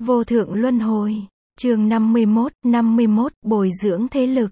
Vô thượng luân hồi. Chương 51, bồi dưỡng thế lực.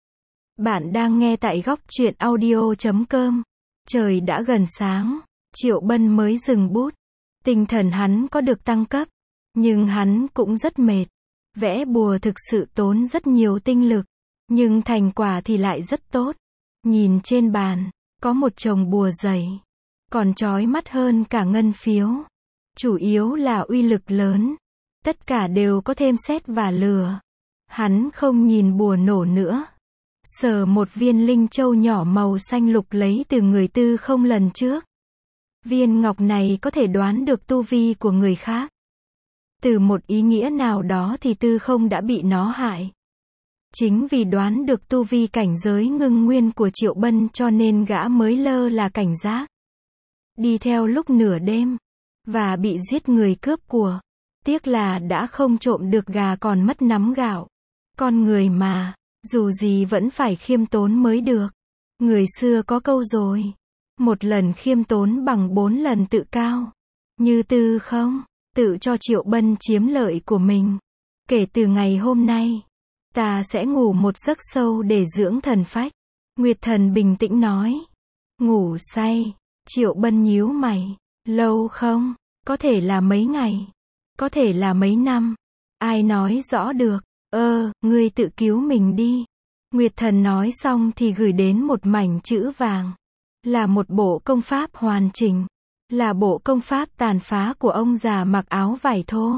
Bạn đang nghe tại góc truyện audio.com. Trời đã gần sáng, Triệu Bân mới dừng bút. Tinh thần hắn có được tăng cấp, nhưng hắn cũng rất mệt. Vẽ bùa thực sự tốn rất nhiều tinh lực, nhưng thành quả thì lại rất tốt. Nhìn trên bàn, có một chồng bùa dày, còn chói mắt hơn cả ngân phiếu. Chủ yếu là uy lực lớn. Tất cả đều có thêm sét và lửa. Hắn không nhìn bùa nổ nữa. Sờ một viên linh châu nhỏ màu xanh lục lấy từ người Tư Không lần trước. Viên ngọc này có thể đoán được tu vi của người khác. Từ một ý nghĩa nào đó thì Tư Không đã bị nó hại. Chính vì đoán được tu vi cảnh giới ngưng nguyên của Triệu Bân cho nên gã mới lơ là cảnh giác. Đi theo lúc nửa đêm, và bị giết người cướp của. Tiếc là đã không trộm được gà còn mất nắm gạo. Con người mà, dù gì vẫn phải khiêm tốn mới được. Người xưa có câu rồi, một lần khiêm tốn bằng 4 lần tự cao. Như Tư Không, tự cho Triệu Bân chiếm lợi của mình. Kể từ ngày hôm nay, ta sẽ ngủ một giấc sâu để dưỡng thần phách. Nguyệt Thần bình tĩnh nói. Ngủ say, Triệu Bân nhíu mày. Lâu không? Có thể là mấy ngày, có thể là mấy năm. Ai nói rõ được? Ngươi tự cứu mình đi. Nguyệt Thần nói xong thì gửi đến một mảnh chữ vàng. Là một bộ công pháp hoàn chỉnh. Là bộ công pháp tàn phá của ông già mặc áo vải thô.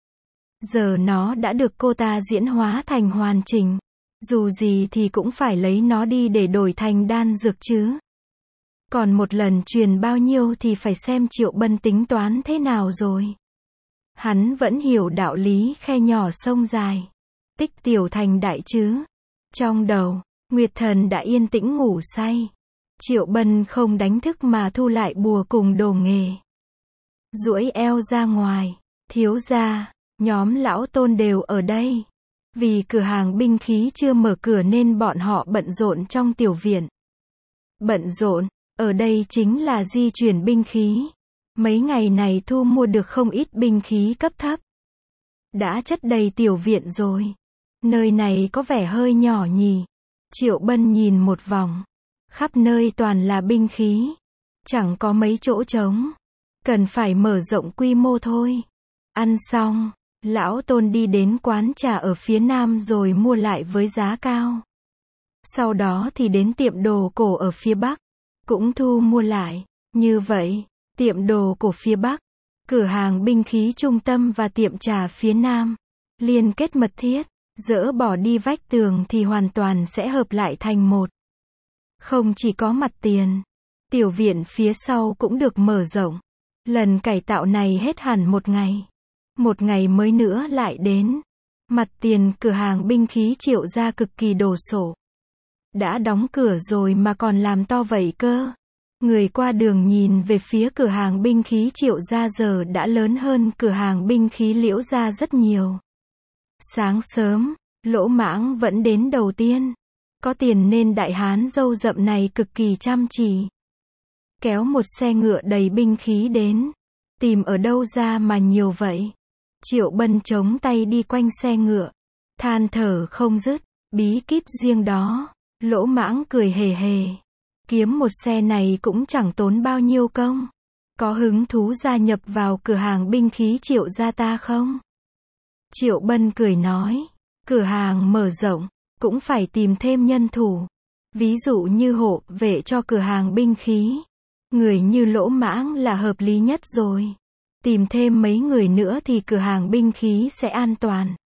Giờ nó đã được cô ta diễn hóa thành hoàn chỉnh. Dù gì thì cũng phải lấy nó đi để đổi thành đan dược chứ. Còn một lần truyền bao nhiêu thì phải xem Triệu Bân tính toán thế nào rồi. Hắn vẫn hiểu đạo lý khe nhỏ sông dài. Tích tiểu thành đại chứ. Trong đầu, Nguyệt Thần đã yên tĩnh ngủ say. Triệu Bân không đánh thức mà thu lại bùa cùng đồ nghề. Duỗi eo ra ngoài. Thiếu gia, nhóm lão Tôn đều ở đây. Vì cửa hàng binh khí chưa mở cửa nên bọn họ bận rộn trong tiểu viện. Bận rộn, ở đây chính là di chuyển binh khí. Mấy ngày này thu mua được không ít binh khí cấp thấp. Đã chất đầy tiểu viện rồi. Nơi này có vẻ hơi nhỏ nhỉ. Triệu Bân nhìn một vòng. Khắp nơi toàn là binh khí. Chẳng có mấy chỗ trống. Cần phải mở rộng quy mô thôi. Ăn xong, lão Tôn đi đến quán trà ở phía nam rồi mua lại với giá cao. Sau đó thì đến tiệm đồ cổ ở phía bắc. Cũng thu mua lại. Như vậy, tiệm đồ cổ phía bắc, cửa hàng binh khí trung tâm và tiệm trà phía nam liên kết mật thiết. Dỡ bỏ đi vách tường thì hoàn toàn sẽ hợp lại thành một. Không chỉ có mặt tiền, tiểu viện phía sau cũng được mở rộng. Lần cải tạo này hết hẳn một ngày. Một ngày mới nữa lại đến. Mặt tiền cửa hàng binh khí Triệu gia cực kỳ đồ sộ. Đã đóng cửa rồi mà còn làm to vậy cơ. Người qua đường nhìn về phía cửa hàng binh khí Triệu gia giờ đã lớn hơn cửa hàng binh khí Liễu gia rất nhiều. Sáng sớm, Lỗ Mãng vẫn đến đầu tiên. Có tiền nên đại hán râu rậm này cực kỳ chăm chỉ. Kéo một xe ngựa đầy binh khí đến. Tìm ở đâu ra mà nhiều vậy? Triệu Bân chống tay đi quanh xe ngựa. Than thở không dứt. Bí kíp riêng đó. Lỗ Mãng cười hề hề. Kiếm một xe này cũng chẳng tốn bao nhiêu công. Có hứng thú gia nhập vào cửa hàng binh khí Triệu gia ta không? Triệu Bân cười nói. Cửa hàng mở rộng, cũng phải tìm thêm nhân thủ. Ví dụ như hộ vệ cho cửa hàng binh khí. Người như Lỗ Mãng là hợp lý nhất rồi. Tìm thêm mấy người nữa thì cửa hàng binh khí sẽ an toàn.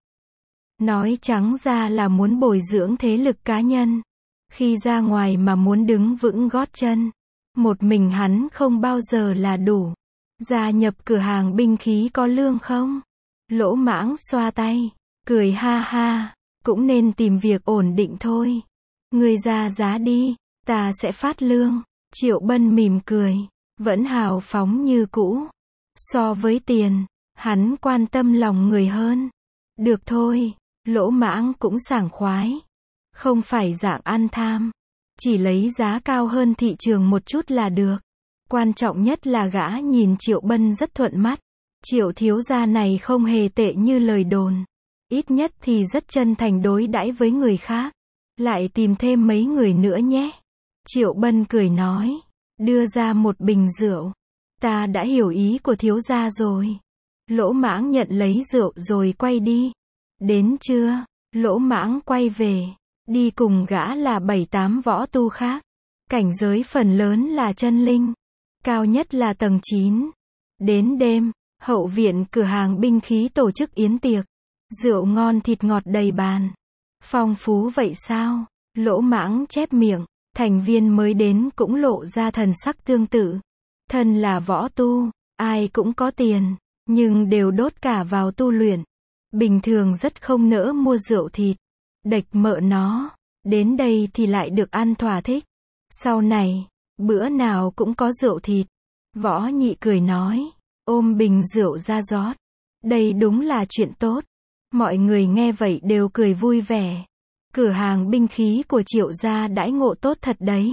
Nói trắng ra là muốn bồi dưỡng thế lực cá nhân. Khi ra ngoài mà muốn đứng vững gót chân. Một mình hắn không bao giờ là đủ. Gia nhập cửa hàng binh khí có lương không? Lỗ Mãng xoa tay. Cười ha ha. Cũng nên tìm việc ổn định thôi. Ngươi ra giá đi. Ta sẽ phát lương. Triệu Bân mỉm cười. Vẫn hào phóng như cũ. So với tiền, hắn quan tâm lòng người hơn. Được thôi. Lỗ Mãng cũng sảng khoái. Không phải dạng ăn tham. Chỉ lấy giá cao hơn thị trường một chút là được. Quan trọng nhất là gã nhìn Triệu Bân rất thuận mắt. Triệu thiếu gia này không hề tệ như lời đồn. Ít nhất thì rất chân thành đối đãi với người khác. Lại tìm thêm mấy người nữa nhé. Triệu Bân cười nói. Đưa ra một bình rượu. Ta đã hiểu ý của thiếu gia rồi. Lỗ Mãng nhận lấy rượu rồi quay đi. Đến trưa, Lỗ Mãng quay về. Đi cùng gã là 7-8 võ tu khác. Cảnh giới phần lớn là chân linh. Cao nhất là tầng 9. Đến đêm, hậu viện cửa hàng binh khí tổ chức yến tiệc. Rượu ngon thịt ngọt đầy bàn. Phong phú vậy sao? Lỗ Mãng chép miệng. Thành viên mới đến cũng lộ ra thần sắc tương tự. Thân là võ tu, ai cũng có tiền, nhưng đều đốt cả vào tu luyện. Bình thường rất không nỡ mua rượu thịt. Đệch mợ nó, đến đây thì lại được ăn thỏa thích. Sau này, bữa nào cũng có rượu thịt. Võ Nhị cười nói, ôm bình rượu ra rót. Đây đúng là chuyện tốt. Mọi người nghe vậy đều cười vui vẻ. Cửa hàng binh khí của Triệu gia đãi ngộ tốt thật đấy.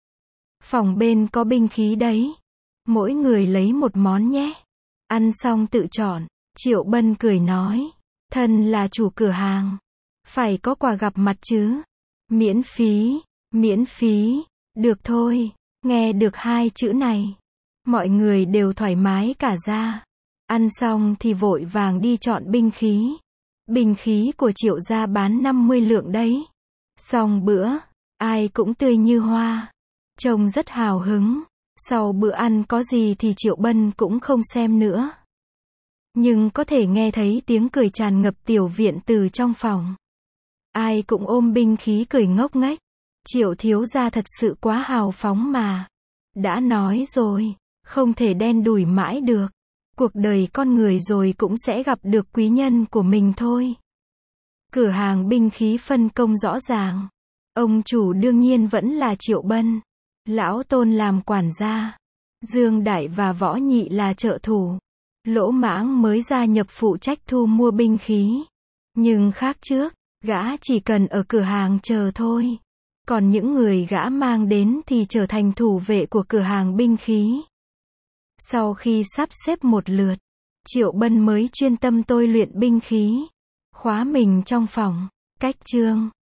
Phòng bên có binh khí đấy. Mỗi người lấy một món nhé. Ăn xong tự chọn. Triệu Bân cười nói. Thân là chủ cửa hàng. Phải có quà gặp mặt chứ. Miễn phí. Miễn phí. Được thôi. Nghe được hai chữ này. Mọi người đều thoải mái cả ra. Ăn xong thì vội vàng đi chọn binh khí. Binh khí của Triệu gia bán 50 lượng đấy. Xong bữa, ai cũng tươi như hoa. Trông rất hào hứng. Sau bữa ăn có gì thì Triệu Bân cũng không xem nữa. Nhưng có thể nghe thấy tiếng cười tràn ngập tiểu viện từ trong phòng. Ai cũng ôm binh khí cười ngốc nghếch. Triệu thiếu gia thật sự quá hào phóng mà. Đã nói rồi, không thể đen đủi mãi được. Cuộc đời con người rồi cũng sẽ gặp được quý nhân của mình thôi. Cửa hàng binh khí phân công rõ ràng. Ông chủ đương nhiên vẫn là Triệu Bân. Lão Tôn làm quản gia. Dương Đại và Võ Nhị là trợ thủ. Lỗ Mãng mới gia nhập phụ trách thu mua binh khí. Nhưng khác trước, gã chỉ cần ở cửa hàng chờ thôi. Còn những người gã mang đến thì trở thành thủ vệ của cửa hàng binh khí. Sau khi sắp xếp một lượt, Triệu Bân mới chuyên tâm tôi luyện binh khí. Khóa mình trong phòng. Cách chương